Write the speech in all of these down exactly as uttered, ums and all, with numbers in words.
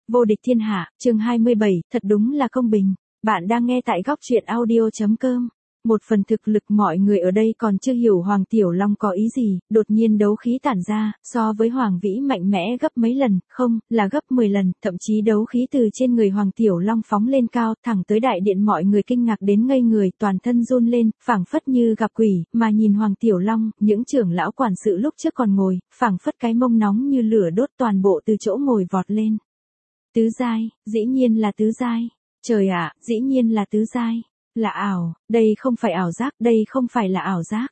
Vô địch thiên hạ, chương hai mươi bảy, thật đúng là công bình. Bạn đang nghe tại góc truyện audio.com. Một phần thực lực mọi người ở đây còn chưa hiểu Hoàng Tiểu Long có ý gì, đột nhiên đấu khí tản ra, so với Hoàng Vĩ mạnh mẽ gấp mấy lần, không, là gấp mười lần, thậm chí đấu khí từ trên người Hoàng Tiểu Long phóng lên cao, thẳng tới đại điện mọi người kinh ngạc đến ngây người, toàn thân run lên, phảng phất như gặp quỷ, mà nhìn Hoàng Tiểu Long, những trưởng lão quản sự lúc trước còn ngồi, phảng phất cái mông nóng như lửa đốt toàn bộ từ chỗ ngồi vọt lên. Tứ giai, dĩ nhiên là tứ giai. Trời ạ, dĩ nhiên là tứ giai. Là ảo, đây không phải ảo giác, đây không phải là ảo giác.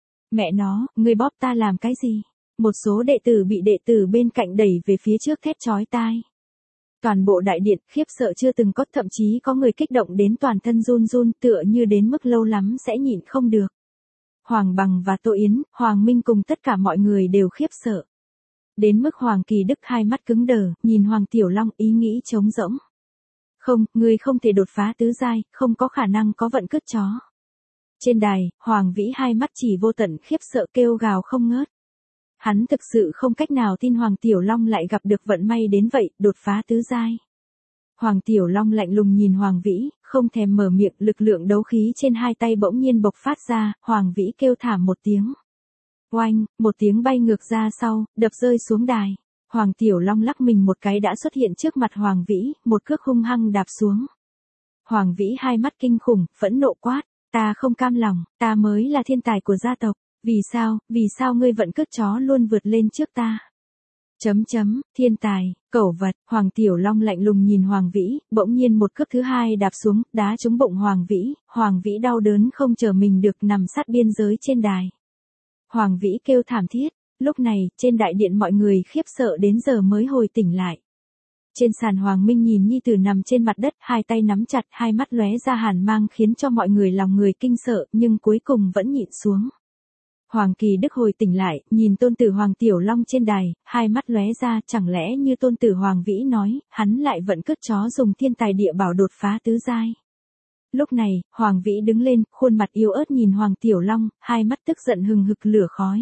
Mẹ nó, ngươi bóp ta làm cái gì? Một số đệ tử bị đệ tử bên cạnh đẩy về phía trước thét chói tai. Toàn bộ đại điện khiếp sợ chưa từng có, thậm chí có người kích động đến toàn thân run run, tựa như đến mức lâu lắm sẽ nhịn không được. Hoàng Bằng và Tô Yến, Hoàng Minh cùng tất cả mọi người đều khiếp sợ. Đến mức Hoàng Kỳ Đức hai mắt cứng đờ, nhìn Hoàng Tiểu Long ý nghĩ trống rỗng. Không, ngươi không thể đột phá tứ giai, không có khả năng có vận cứt chó. Trên đài, Hoàng Vĩ hai mắt chỉ vô tận khiếp sợ kêu gào không ngớt. Hắn thực sự không cách nào tin Hoàng Tiểu Long lại gặp được vận may đến vậy, đột phá tứ giai. Hoàng Tiểu Long lạnh lùng nhìn Hoàng Vĩ, không thèm mở miệng, lực lượng đấu khí trên hai tay bỗng nhiên bộc phát ra, Hoàng Vĩ kêu thảm một tiếng. Oanh, một tiếng bay ngược ra sau, đập rơi xuống đài. Hoàng Tiểu Long lắc mình một cái đã xuất hiện trước mặt Hoàng Vĩ, một cước hung hăng đạp xuống. Hoàng Vĩ hai mắt kinh khủng, phẫn nộ quát, ta không cam lòng, ta mới là thiên tài của gia tộc, vì sao, vì sao ngươi vận cứt chó luôn vượt lên trước ta? Chấm chấm, thiên tài, cẩu vật, Hoàng Tiểu Long lạnh lùng nhìn Hoàng Vĩ, bỗng nhiên một cước thứ hai đạp xuống, đá trúng bụng Hoàng Vĩ, Hoàng Vĩ đau đớn không chờ mình được nằm sát biên giới trên đài. Hoàng Vĩ kêu thảm thiết. Lúc này, trên đại điện mọi người khiếp sợ đến giờ mới hồi tỉnh lại. Trên sàn Hoàng Minh nhìn nhi tử nằm trên mặt đất, hai tay nắm chặt, hai mắt lóe ra hàn mang khiến cho mọi người lòng người kinh sợ, nhưng cuối cùng vẫn nhịn xuống. Hoàng Kỳ Đức hồi tỉnh lại, nhìn tôn tử Hoàng Tiểu Long trên đài, hai mắt lóe ra, chẳng lẽ như tôn tử Hoàng Vĩ nói, hắn lại vận cứt chó dùng thiên tài địa bảo đột phá tứ giai. Lúc này, Hoàng Vĩ đứng lên, khuôn mặt yếu ớt nhìn Hoàng Tiểu Long, hai mắt tức giận hừng hực lửa khói.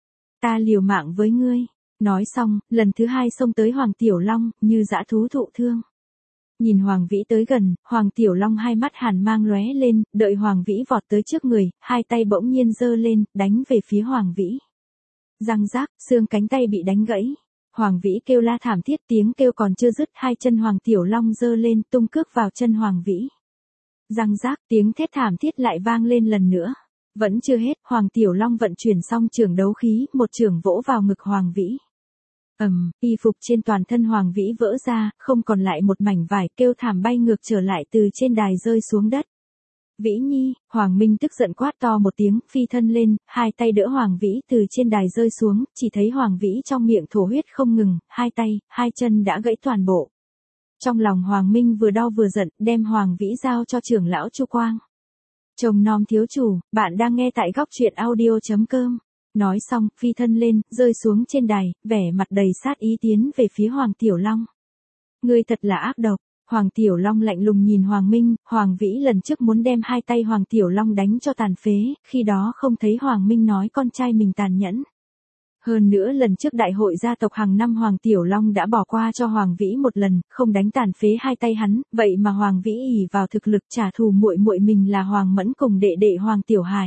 Ta liều mạng với ngươi. Nói xong, lần thứ hai xông tới Hoàng Tiểu Long, như dã thú thụ thương. Nhìn Hoàng Vĩ tới gần, Hoàng Tiểu Long hai mắt hàn mang lóe lên, đợi Hoàng Vĩ vọt tới trước người, hai tay bỗng nhiên giơ lên, đánh về phía Hoàng Vĩ. Răng rác, xương cánh tay bị đánh gãy. Hoàng Vĩ kêu la thảm thiết, tiếng kêu còn chưa dứt, hai chân Hoàng Tiểu Long giơ lên, tung cước vào chân Hoàng Vĩ. Răng rác, tiếng thét thảm thiết lại vang lên lần nữa. Vẫn chưa hết, Hoàng Tiểu Long vận chuyển xong trường đấu khí, một trường vỗ vào ngực Hoàng Vĩ. Ầm, um, y phục trên toàn thân Hoàng Vĩ vỡ ra, không còn lại một mảnh vải, kêu thảm bay ngược trở lại từ trên đài rơi xuống đất. Vĩ Nhi, Hoàng Minh tức giận quát to một tiếng, phi thân lên, hai tay đỡ Hoàng Vĩ từ trên đài rơi xuống, chỉ thấy Hoàng Vĩ trong miệng thổ huyết không ngừng, hai tay, hai chân đã gãy toàn bộ. Trong lòng Hoàng Minh vừa đau vừa giận, đem Hoàng Vĩ giao cho trưởng lão Chu Quang. Chồng nom thiếu chủ, bạn đang nghe tại góc truyện audio.com. Nói xong, phi thân lên, rơi xuống trên đài, vẻ mặt đầy sát ý tiến về phía Hoàng Tiểu Long. Ngươi thật là ác độc. Hoàng Tiểu Long lạnh lùng nhìn Hoàng Minh, Hoàng Vĩ lần trước muốn đem hai tay Hoàng Tiểu Long đánh cho tàn phế, khi đó không thấy Hoàng Minh nói con trai mình tàn nhẫn. Hơn nữa lần trước đại hội gia tộc hàng năm Hoàng Tiểu Long đã bỏ qua cho Hoàng Vĩ một lần, không đánh tàn phế hai tay hắn, vậy mà Hoàng Vĩ ỷ vào thực lực trả thù muội muội mình là Hoàng Mẫn cùng đệ đệ Hoàng Tiểu Hải.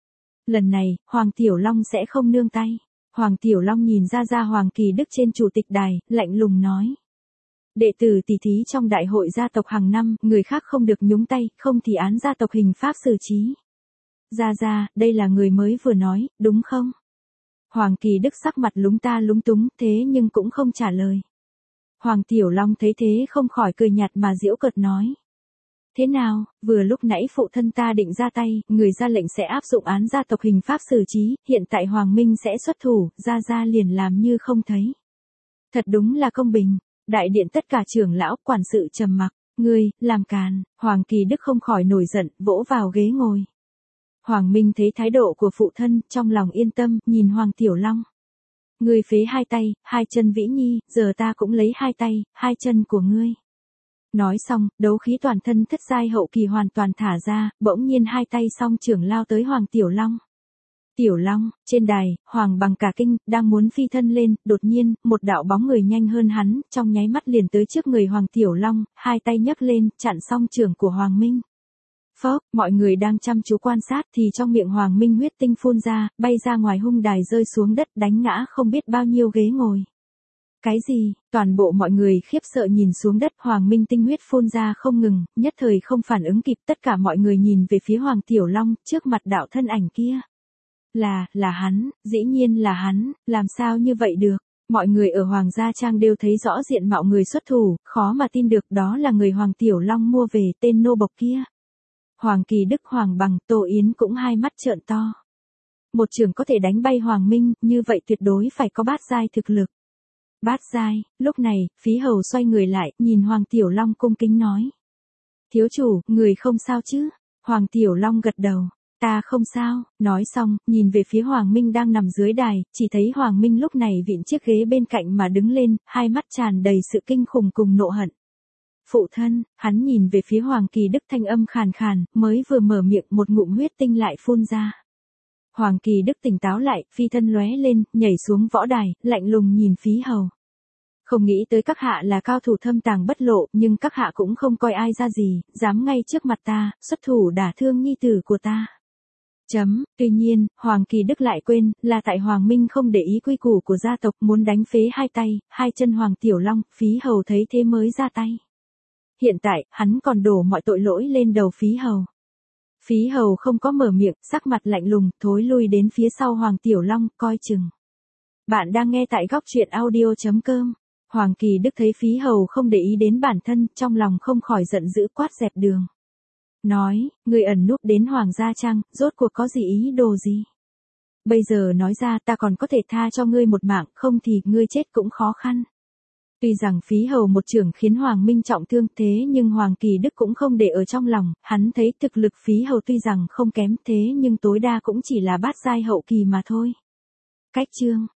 Lần này, Hoàng Tiểu Long sẽ không nương tay. Hoàng Tiểu Long nhìn ra ra Hoàng Kỳ Đức trên chủ tịch đài, lạnh lùng nói. Đệ tử tỷ thí trong đại hội gia tộc hàng năm, người khác không được nhúng tay, không thì án gia tộc hình pháp xử trí. Ra ra, đây là người mới vừa nói, đúng không? Hoàng Kỳ Đức sắc mặt lúng ta lúng túng, thế nhưng cũng không trả lời. Hoàng Tiểu Long thấy thế không khỏi cười nhạt mà giễu cợt nói. Thế nào, vừa lúc nãy phụ thân ta định ra tay, người ra lệnh sẽ áp dụng án gia tộc hình pháp xử trí, hiện tại Hoàng Minh sẽ xuất thủ, ra ra liền làm như không thấy. Thật đúng là công bình. Đại điện tất cả trưởng lão, quản sự trầm mặc, ngươi, làm càn, Hoàng Kỳ Đức không khỏi nổi giận, vỗ vào ghế ngồi. Hoàng Minh thấy thái độ của phụ thân, trong lòng yên tâm, nhìn Hoàng Tiểu Long. Ngươi phế hai tay, hai chân Vĩ Nhi, giờ ta cũng lấy hai tay, hai chân của ngươi. Nói xong, đấu khí toàn thân thất giai hậu kỳ hoàn toàn thả ra, bỗng nhiên hai tay song trưởng lao tới Hoàng Tiểu Long. Tiểu Long, trên đài, Hoàng Bằng cả kinh, đang muốn phi thân lên, đột nhiên, một đạo bóng người nhanh hơn hắn, trong nháy mắt liền tới trước người Hoàng Tiểu Long, hai tay nhấc lên, chặn song trưởng của Hoàng Minh. Phốc, mọi người đang chăm chú quan sát thì trong miệng Hoàng Minh huyết tinh phun ra, bay ra ngoài hung đài rơi xuống đất đánh ngã không biết bao nhiêu ghế ngồi. Cái gì? Toàn bộ mọi người khiếp sợ nhìn xuống đất, Hoàng Minh tinh huyết phun ra không ngừng, nhất thời không phản ứng kịp, tất cả mọi người nhìn về phía Hoàng Tiểu Long, trước mặt đạo thân ảnh kia. Là, là hắn, dĩ nhiên là hắn, làm sao như vậy được? Mọi người ở Hoàng Gia Trang đều thấy rõ diện mạo người xuất thủ, khó mà tin được đó là người Hoàng Tiểu Long mua về, tên nô bộc kia. Hoàng Kỳ Đức, Hoàng Bằng, Tô Yến cũng hai mắt trợn to. Một trường có thể đánh bay Hoàng Minh, như vậy tuyệt đối phải có bát giai thực lực. Bát giai, lúc này, Phí Hầu xoay người lại, nhìn Hoàng Tiểu Long cung kính nói. Thiếu chủ, người không sao chứ? Hoàng Tiểu Long gật đầu. Ta không sao, nói xong, nhìn về phía Hoàng Minh đang nằm dưới đài, chỉ thấy Hoàng Minh lúc này vịn chiếc ghế bên cạnh mà đứng lên, hai mắt tràn đầy sự kinh khủng cùng nộ hận. Phụ thân, hắn nhìn về phía Hoàng Kỳ Đức thanh âm khàn khàn, mới vừa mở miệng một ngụm huyết tinh lại phun ra. Hoàng Kỳ Đức tỉnh táo lại, phi thân lóe lên, nhảy xuống võ đài, lạnh lùng nhìn Phí Hầu. Không nghĩ tới các hạ là cao thủ thâm tàng bất lộ, nhưng các hạ cũng không coi ai ra gì, dám ngay trước mặt ta, xuất thủ đả thương nhi tử của ta. Chấm, tuy nhiên, Hoàng Kỳ Đức lại quên, là tại Hoàng Minh không để ý quy củ của gia tộc muốn đánh phế hai tay, hai chân Hoàng Tiểu Long, Phí Hầu thấy thế mới ra tay. Hiện tại, hắn còn đổ mọi tội lỗi lên đầu Phí Hầu. Phí Hầu không có mở miệng, sắc mặt lạnh lùng, thối lui đến phía sau Hoàng Tiểu Long, coi chừng. Bạn đang nghe tại góc truyện audio chấm com. Hoàng Kỳ Đức thấy Phí Hầu không để ý đến bản thân, trong lòng không khỏi giận dữ quát dẹp đường. Nói, người ẩn núp đến Hoàng Gia Trang, rốt cuộc có gì ý đồ gì? Bây giờ nói ra ta còn có thể tha cho ngươi một mạng, không thì ngươi chết cũng khó khăn. Tuy rằng Phí Hầu một trưởng khiến Hoàng Minh trọng thương thế nhưng Hoàng Kỳ Đức cũng không để ở trong lòng, hắn thấy thực lực Phí Hầu tuy rằng không kém thế nhưng tối đa cũng chỉ là bát giai hậu kỳ mà thôi. Cách chương